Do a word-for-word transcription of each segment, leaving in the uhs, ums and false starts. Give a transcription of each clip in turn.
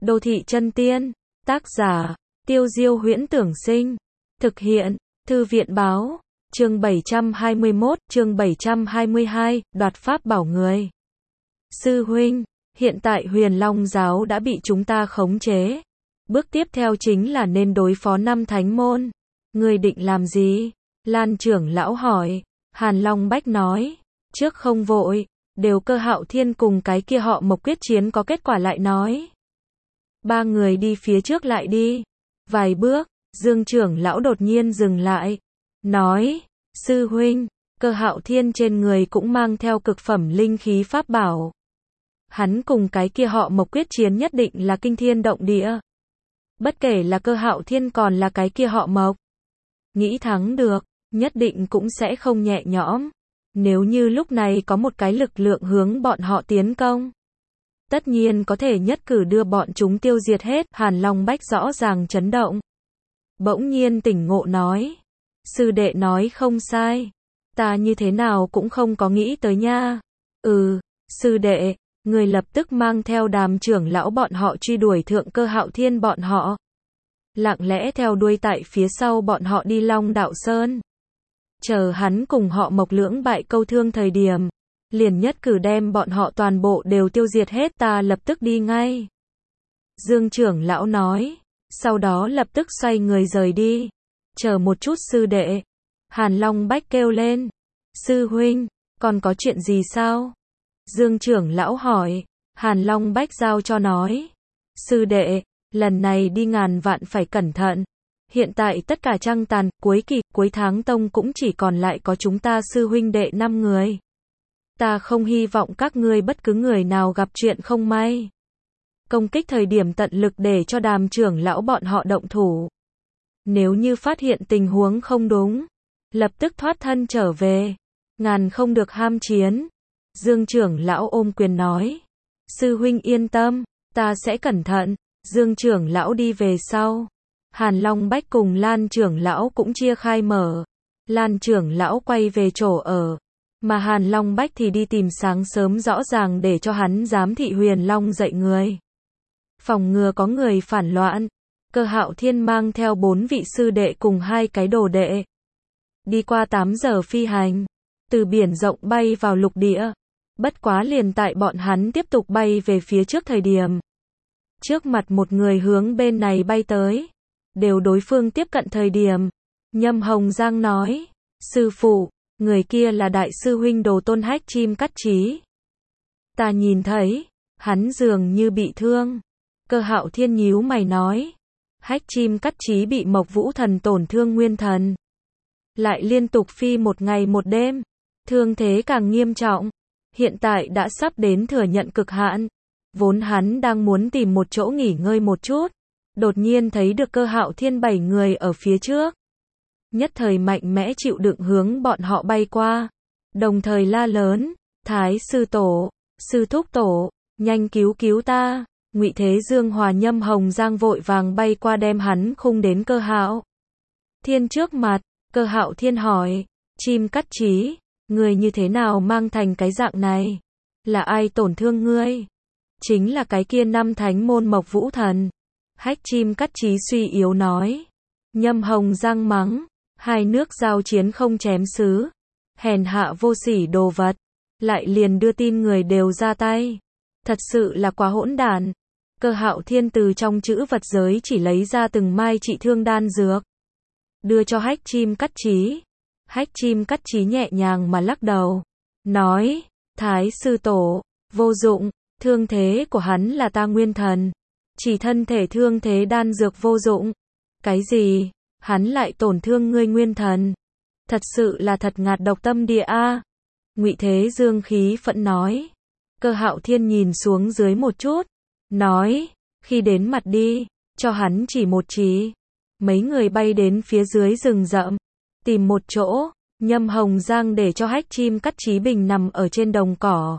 Đô thị chân tiên, tác giả, Tiêu Diêu Huyễn Tưởng Sinh, thực hiện, Thư viện Báo, chương bảy trăm hai mươi mốt, chương bảy trăm hai mươi hai, đoạt pháp bảo người. Sư huynh, hiện tại Huyền Long giáo đã bị chúng ta khống chế. Bước tiếp theo chính là nên đối phó năm thánh môn. Người định làm gì? Lan trưởng lão hỏi. Hàn Long Bách nói, trước không vội, đều Cơ Hạo Thiên cùng cái kia họ Mộc quyết chiến có kết quả lại nói. Ba người đi phía trước lại đi. Vài bước, Dương trưởng lão đột nhiên dừng lại. Nói, sư huynh, Cơ Hạo Thiên trên người cũng mang theo cực phẩm linh khí pháp bảo. Hắn cùng cái kia họ Mộc quyết chiến nhất định là kinh thiên động địa. Bất kể là Cơ Hạo Thiên còn là cái kia họ Mộc. Nghĩ thắng được, nhất định cũng sẽ không nhẹ nhõm. Nếu như lúc này có một cái lực lượng hướng bọn họ tiến công, tất nhiên có thể nhất cử đưa bọn chúng tiêu diệt hết. Hàn Long Bách rõ ràng chấn động. Bỗng nhiên tỉnh ngộ nói. Sư đệ nói không sai. Ta như thế nào cũng không có nghĩ tới nha. Ừ, sư đệ, người lập tức mang theo Đàm trưởng lão bọn họ truy đuổi thượng Cơ Hạo Thiên bọn họ. Lặng lẽ theo đuôi tại phía sau bọn họ đi Long Đạo Sơn. Chờ hắn cùng họ Mộc lưỡng bại câu thương thời điểm, liền nhất cử đem bọn họ toàn bộ đều tiêu diệt hết. Ta lập tức đi ngay. Dương trưởng lão nói. Sau đó lập tức xoay người rời đi. Chờ một chút sư đệ. Hàn Long Bách kêu lên. Sư huynh, còn có chuyện gì sao? Dương trưởng lão hỏi. Hàn Long Bách giao cho nói. Sư đệ, lần này đi ngàn vạn phải cẩn thận. Hiện tại tất cả trăng tàn, cuối kỳ, cuối tháng tông cũng chỉ còn lại có chúng ta sư huynh đệ năm người. Ta không hy vọng các ngươi bất cứ người nào gặp chuyện không may. Công kích thời điểm tận lực để cho Đàm trưởng lão bọn họ động thủ. Nếu như phát hiện tình huống không đúng, lập tức thoát thân trở về. Ngàn không được ham chiến. Dương trưởng lão ôm quyền nói. Sư huynh yên tâm, ta sẽ cẩn thận. Dương trưởng lão đi về sau. Hàn Long Bách cùng Lan trưởng lão cũng chia khai mở. Lan trưởng lão quay về chỗ ở. Mà Hàn Long Bách thì đi tìm sáng sớm rõ ràng để cho hắn giám thị Huyền Long dạy người. Phòng ngừa có người phản loạn. Cơ Hạo Thiên mang theo bốn vị sư đệ cùng hai cái đồ đệ. Đi qua tám giờ phi hành. Từ biển rộng bay vào lục địa. Bất quá liền tại bọn hắn tiếp tục bay về phía trước thời điểm. Trước mặt một người hướng bên này bay tới. Đều đối phương tiếp cận thời điểm. Nhâm Hồng Giang nói. Sư phụ, người kia là đại sư huynh Đồ Tôn Hách Chim Cắt Chí. Ta nhìn thấy, hắn dường như bị thương. Cơ Hạo Thiên nhíu mày nói. Hách Chim Cắt Chí bị Mộc Vũ Thần tổn thương nguyên thần. Lại liên tục phi một ngày một đêm. Thương thế càng nghiêm trọng. Hiện tại đã sắp đến thừa nhận cực hạn. Vốn hắn đang muốn tìm một chỗ nghỉ ngơi một chút. Đột nhiên thấy được Cơ Hạo Thiên bảy người ở phía trước. Nhất thời mạnh mẽ chịu đựng hướng bọn họ bay qua. Đồng thời la lớn. Thái sư tổ, sư thúc tổ, nhanh cứu cứu ta. Ngụy Thế Dương hòa Nhâm Hồng Giang vội vàng bay qua đem hắn khung đến Cơ Hạo Thiên trước mặt. Cơ Hạo Thiên hỏi. Chim Cắt Chí, người như thế nào mang thành cái dạng này? Là ai tổn thương ngươi? Chính là cái kia năm thánh môn Mộc Vũ Thần. Hách Chim Cắt Chí suy yếu nói. Nhâm Hồng Giang mắng. Hai nước giao chiến không chém sứ. Hèn hạ vô sỉ đồ vật. Lại liền đưa tin người đều ra tay. Thật sự là quá hỗn đản. Cơ Hạo Thiên từ trong chữ vật giới chỉ lấy ra từng mai trị thương đan dược. Đưa cho Hách Chim Cắt Chí. Hách Chim Cắt Chí nhẹ nhàng mà lắc đầu. Nói. Thái sư tổ, vô dụng. Thương thế của hắn là ta nguyên thần. Chỉ thân thể thương thế đan dược vô dụng. Cái gì? Hắn lại tổn thương ngươi nguyên thần. Thật sự là thật ngạt độc tâm địa a. Ngụy Thế Dương khí phẫn nói. Cơ Hạo Thiên nhìn xuống dưới một chút. Nói. Khi đến mặt đi. Cho hắn chỉ một chỉ. Mấy người bay đến phía dưới rừng rậm. Tìm một chỗ. Nhâm Hồng Giang để cho Hách Chim Cắt Chí bình nằm ở trên đồng cỏ.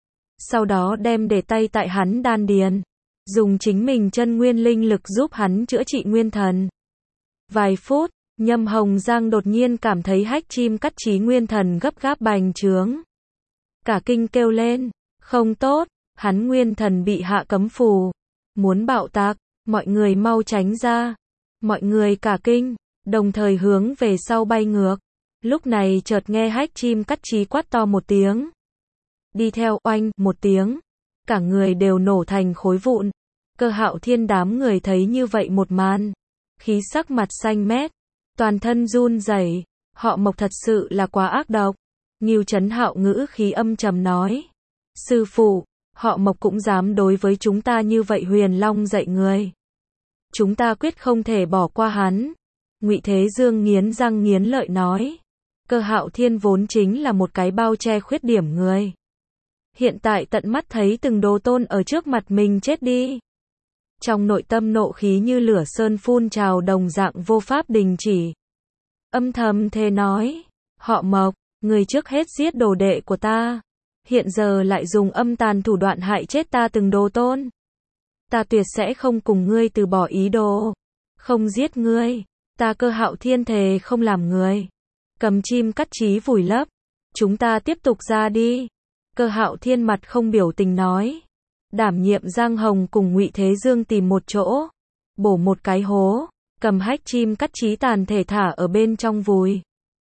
Sau đó đem để tay tại hắn đan điền. Dùng chính mình chân nguyên linh lực giúp hắn chữa trị nguyên thần. Vài phút, Nhâm Hồng Giang đột nhiên cảm thấy Hách Chim Cắt Chí nguyên thần gấp gáp bành trướng. Cả kinh kêu lên. Không tốt, hắn nguyên thần bị hạ cấm phù. muốn bạo tạc, mọi người mau tránh ra. Mọi người cả kinh, đồng thời hướng về sau bay ngược. Lúc này chợt nghe Hách Chim Cắt Chí quát to một tiếng. Đi theo oanh một tiếng, cả người đều nổ thành khối vụn. Cơ Hạo Thiên đám người thấy như vậy một màn, khí sắc mặt xanh mét, toàn thân run rẩy, họ Mộc thật sự là quá ác độc. Ngưu Chấn Hạo ngữ khí âm trầm nói, sư phụ, họ Mộc cũng dám đối với chúng ta như vậy. Huyền Long dạy người, chúng ta quyết không thể bỏ qua hắn. Ngụy Thế Dương nghiến răng nghiến lợi nói, Cơ Hạo Thiên vốn chính là một cái bao che khuyết điểm người, hiện tại tận mắt thấy từng đồ tôn ở trước mặt mình chết đi, trong nội tâm nộ khí như lửa sơn phun trào đồng dạng vô pháp đình chỉ. Âm thầm thề nói, họ Mộc, người trước hết giết đồ đệ của ta, hiện giờ lại dùng âm tàn thủ đoạn hại chết ta từng đồ tôn. Ta tuyệt sẽ không cùng ngươi từ bỏ ý đồ, không giết ngươi, ta Cơ Hạo Thiên thề không làm người. Cầm Chim Cắt Chí vùi lấp, chúng ta tiếp tục ra đi. Cơ Hạo Thiên mặt không biểu tình nói, đảm nhiệm Giang Hồng cùng Ngụy Thế Dương tìm một chỗ, bổ một cái hố, cầm Hách Chim Cắt Chí tàn thể thả ở bên trong vùi.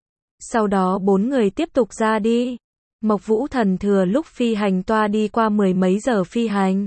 Sau đó bốn người tiếp tục ra đi. Mộc Vũ Thần thừa lúc phi hành toa đi qua mười mấy giờ phi hành,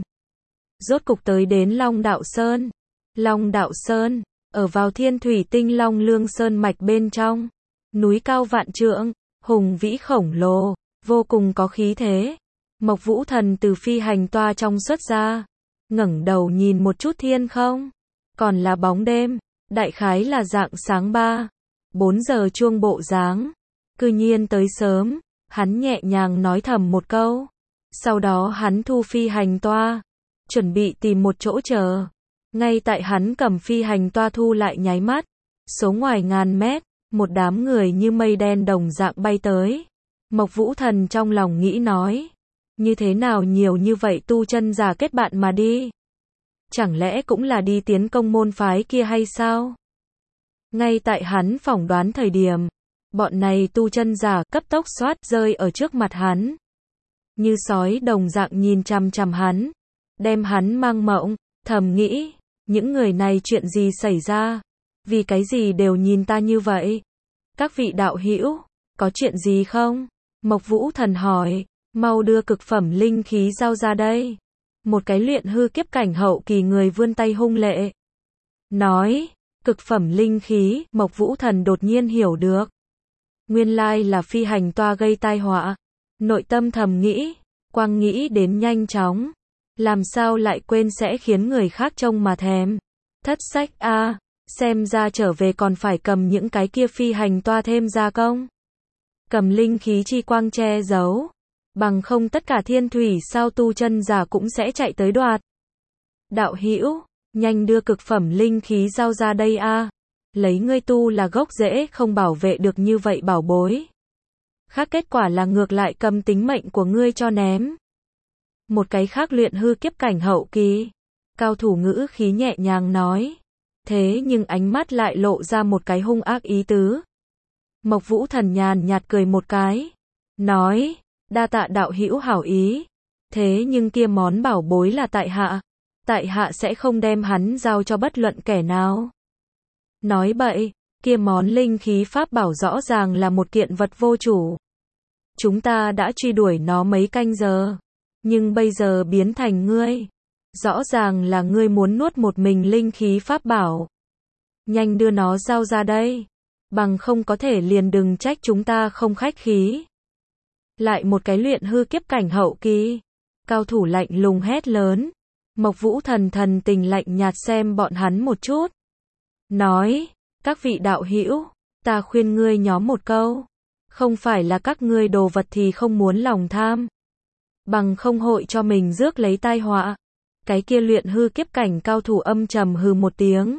rốt cục tới đến Long Đạo Sơn. Long Đạo Sơn, ở vào Thiên Thủy Tinh Long Lương Sơn mạch bên trong, núi cao vạn trượng, hùng vĩ khổng lồ, vô cùng có khí thế. Mộc Vũ Thần từ phi hành toa trong xuất ra, ngẩng đầu nhìn một chút thiên không, còn là bóng đêm, đại khái là rạng sáng ba, bốn giờ chuông bộ dáng. Cư nhiên tới sớm, hắn nhẹ nhàng nói thầm một câu, sau đó hắn thu phi hành toa, chuẩn bị tìm một chỗ chờ. Ngay tại hắn cầm phi hành toa thu lại nháy mắt, số ngoài ngàn mét, một đám người như mây đen đồng dạng bay tới. Mộc Vũ Thần trong lòng nghĩ nói, như thế nào nhiều như vậy tu chân giả kết bạn mà đi? Chẳng lẽ cũng là đi tiến công môn phái kia hay sao? Ngay tại hắn phỏng đoán thời điểm, bọn này tu chân giả cấp tốc xoát rơi ở trước mặt hắn. Như sói đồng dạng nhìn chằm chằm hắn, đem hắn mang mộng, thầm nghĩ, những người này chuyện gì xảy ra? Vì cái gì đều nhìn ta như vậy? Các vị đạo hữu, có chuyện gì không? Mộc Vũ Thần hỏi, mau đưa cực phẩm linh khí giao ra đây. Một cái luyện hư kiếp cảnh hậu kỳ người vươn tay hung lệ. Nói, cực phẩm linh khí, Mộc Vũ Thần đột nhiên hiểu được. Nguyên lai là phi hành toa gây tai họa. Nội tâm thầm nghĩ, quang nghĩ đến nhanh chóng. Làm sao lại quên sẽ khiến người khác trông mà thèm. Thất sách a, à, xem ra trở về còn phải cầm những cái kia phi hành toa thêm gia công. Cầm linh khí chi quang che giấu. Bằng không tất cả thiên thủy sao tu chân giả cũng sẽ chạy tới đoạt. Đạo hữu, nhanh đưa cực phẩm linh khí giao ra đây a. À. Lấy ngươi tu là gốc rễ không bảo vệ được như vậy bảo bối. Khác kết quả là ngược lại cầm tính mệnh của ngươi cho ném. Một cái khác luyện hư kiếp cảnh hậu kỳ, cao thủ ngữ khí nhẹ nhàng nói. Thế nhưng ánh mắt lại lộ ra một cái hung ác ý tứ. Mộc Vũ Thần nhàn nhạt cười một cái, nói, đa tạ đạo hữu hảo ý. Thế nhưng kia món bảo bối là tại hạ. Tại hạ sẽ không đem hắn giao cho bất luận kẻ nào. Nói bậy, kia món linh khí pháp bảo rõ ràng là một kiện vật vô chủ. Chúng ta đã truy đuổi nó mấy canh giờ, nhưng bây giờ biến thành ngươi. Rõ ràng là ngươi muốn nuốt một mình linh khí pháp bảo. Nhanh đưa nó giao ra đây, bằng không có thể liền đừng trách chúng ta không khách khí. Lại một cái luyện hư kiếp cảnh hậu kỳ, cao thủ lạnh lùng hét lớn. Mộc Vũ Thần thần tình lạnh nhạt xem bọn hắn một chút. Nói, các vị đạo hữu, ta khuyên ngươi nhóm một câu. Không phải là các ngươi đồ vật thì không muốn lòng tham. Bằng không hội cho mình rước lấy tai họa. Cái kia luyện hư kiếp cảnh cao thủ âm trầm hừ một tiếng.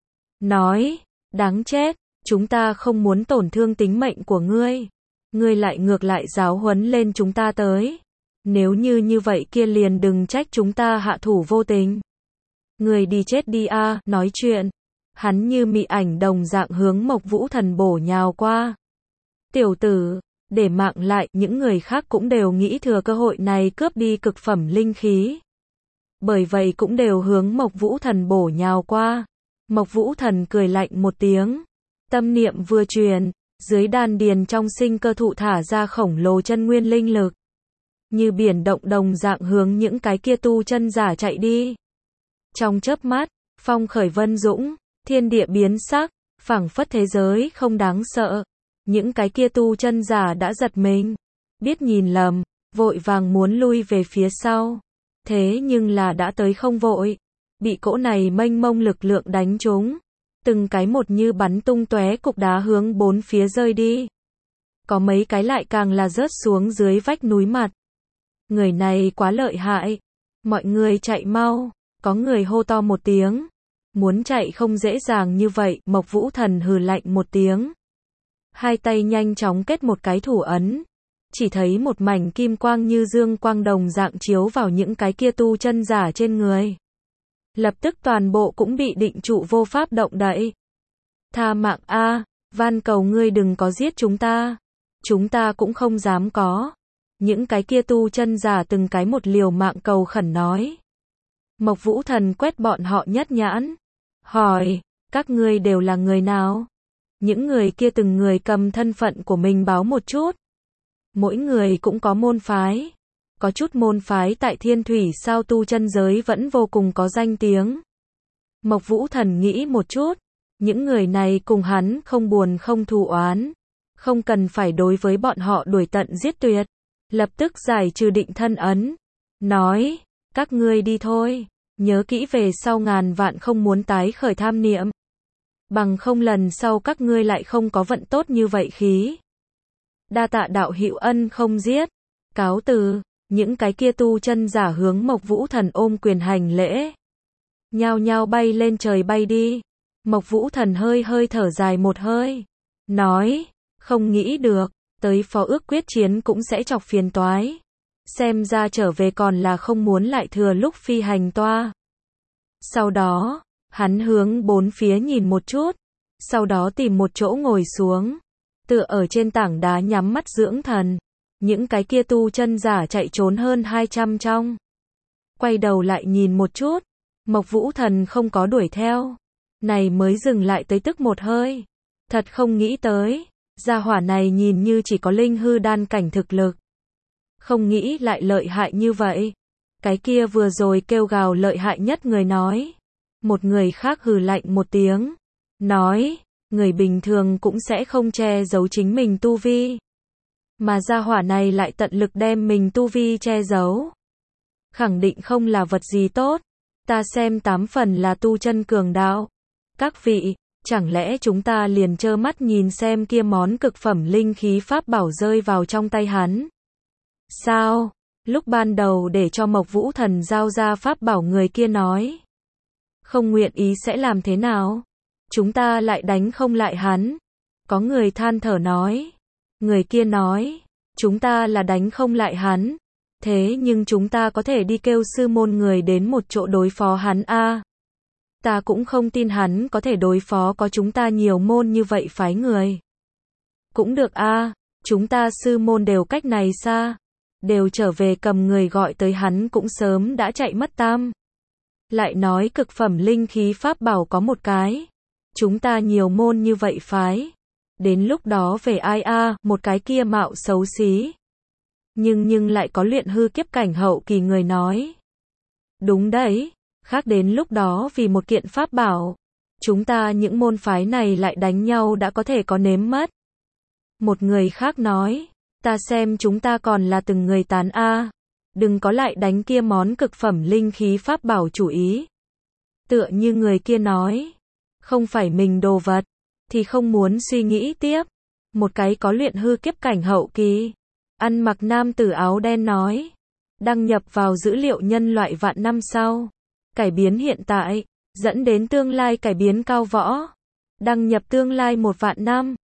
Nói, đáng chết, chúng ta không muốn tổn thương tính mệnh của ngươi. Ngươi lại ngược lại giáo huấn lên chúng ta tới. Nếu như như vậy kia liền đừng trách chúng ta hạ thủ vô tình. Ngươi đi chết đi a. À, nói chuyện. Hắn như mị ảnh đồng dạng hướng Mộc Vũ Thần bổ nhào qua. Tiểu tử, để mạng lại, những người khác cũng đều nghĩ thừa cơ hội này cướp đi cực phẩm linh khí. bởi vậy cũng đều hướng Mộc Vũ Thần bổ nhào qua. Mộc Vũ Thần cười lạnh một tiếng, tâm niệm vừa truyền, dưới đan điền trong sinh cơ thụ thả ra khổng lồ chân nguyên linh lực, như biển động đồng dạng hướng những cái kia tu chân giả chạy đi. Trong chớp mắt, phong khởi vân dũng, thiên địa biến sắc, phảng phất thế giới không đáng sợ. Những cái kia tu chân giả đã giật mình, biết nhìn lầm, vội vàng muốn lui về phía sau. Thế nhưng là đã tới không vội, bị cỗ này mênh mông lực lượng đánh trúng, từng cái một như bắn tung tóe cục đá hướng bốn phía rơi đi. Có mấy cái lại càng là rớt xuống dưới vách núi mặt. Người này quá lợi hại, mọi người chạy mau, có người hô to một tiếng. Muốn chạy không dễ dàng như vậy, Mộc Vũ Thần hừ lạnh một tiếng. Hai tay nhanh chóng kết một cái thủ ấn, chỉ thấy một mảnh kim quang như dương quang đồng dạng chiếu vào những cái kia tu chân giả trên người. Lập tức toàn bộ cũng bị định trụ vô pháp động đậy. Tha mạng a, van cầu ngươi đừng có giết chúng ta. Chúng ta cũng không dám có. Những cái kia tu chân giả từng cái một liều mạng cầu khẩn nói. Mộc Vũ Thần quét bọn họ nhất nhãn, hỏi, các ngươi đều là người nào? Những người kia từng người cầm thân phận của mình báo một chút. Mỗi người cũng có môn phái. Có chút môn phái tại Thiên Thủy sao tu chân giới vẫn vô cùng có danh tiếng. Mộc Vũ Thần nghĩ một chút, những người này cùng hắn không buồn không thù oán, không cần phải đối với bọn họ đuổi tận giết tuyệt. Lập tức giải trừ định thân ấn, nói, các ngươi đi thôi, nhớ kỹ về sau ngàn vạn không muốn tái khởi tham niệm. Bằng không lần sau các ngươi lại không có vận tốt như vậy khí. Đa tạ đạo hữu ân không giết, cáo từ. Những cái kia tu chân giả hướng Mộc Vũ Thần ôm quyền hành lễ, nhao nhao bay lên trời bay đi. Mộc Vũ Thần hơi hơi thở dài một hơi, nói, không nghĩ được, tới phó ước quyết chiến cũng sẽ chọc phiền toái. Xem ra trở về còn là không muốn lại thừa lúc phi hành toa. Sau đó, hắn hướng bốn phía nhìn một chút, sau đó tìm một chỗ ngồi xuống, tựa ở trên tảng đá nhắm mắt dưỡng thần. Những cái kia tu chân giả chạy trốn hơn hai trăm trong. Quay đầu lại nhìn một chút, Mộc Vũ Thần không có đuổi theo. Này mới dừng lại tới tức một hơi. Thật không nghĩ tới, gia hỏa này nhìn như chỉ có linh hư đan cảnh thực lực. Không nghĩ lại lợi hại như vậy. Cái kia vừa rồi kêu gào lợi hại nhất người nói. Một người khác hừ lạnh một tiếng. Nói, người bình thường cũng sẽ không che giấu chính mình tu vi. Mà gia hỏa này lại tận lực đem mình tu vi che giấu. Khẳng định không là vật gì tốt. Ta xem tám phần là tu chân cường đạo. Các vị, chẳng lẽ chúng ta liền trơ mắt nhìn xem kia món cực phẩm linh khí pháp bảo rơi vào trong tay hắn? Sao? Lúc ban đầu để cho Mộc Vũ Thần giao ra pháp bảo người kia nói. Không nguyện ý sẽ làm thế nào? Chúng ta lại đánh không lại hắn. Có người than thở nói. Người kia nói, chúng ta là đánh không lại hắn, thế nhưng chúng ta có thể đi kêu sư môn người đến một chỗ đối phó hắn a. À, ta cũng không tin hắn có thể đối phó có chúng ta nhiều môn như vậy phái người. Cũng được a, à, chúng ta sư môn đều cách này xa, đều trở về cầm người gọi tới hắn cũng sớm đã chạy mất tam. Lại nói cực phẩm linh khí pháp bảo có một cái, chúng ta nhiều môn như vậy phái. Đến lúc đó về ai a, à, một cái kia mạo xấu xí. Nhưng nhưng lại có luyện hư kiếp cảnh hậu kỳ người nói. Đúng đấy, khác đến lúc đó vì một kiện pháp bảo, chúng ta những môn phái này lại đánh nhau đã có thể có nếm mất. Một người khác nói, ta xem chúng ta còn là từng người tán a, à, đừng có lại đánh kia món cực phẩm linh khí pháp bảo chủ ý. Tựa như người kia nói, không phải mình đồ vật thì không muốn suy nghĩ tiếp. Một cái có luyện hư kiếp cảnh hậu kỳ, ăn mặc nam tử áo đen nói, đăng nhập vào dữ liệu nhân loại vạn năm sau, cải biến hiện tại, dẫn đến tương lai cải biến cao võ, đăng nhập tương lai một vạn năm,